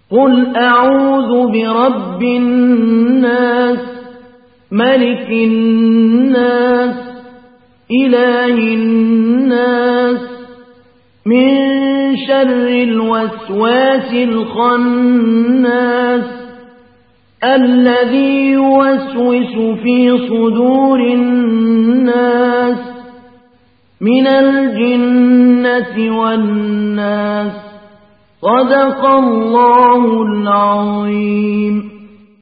قل أعوذ برب الناس ملك الناس إله الناس من شر الوسواس الخناس الذي يوسوس في صدور الناس من الجنة والناس. صدق الله العظيم.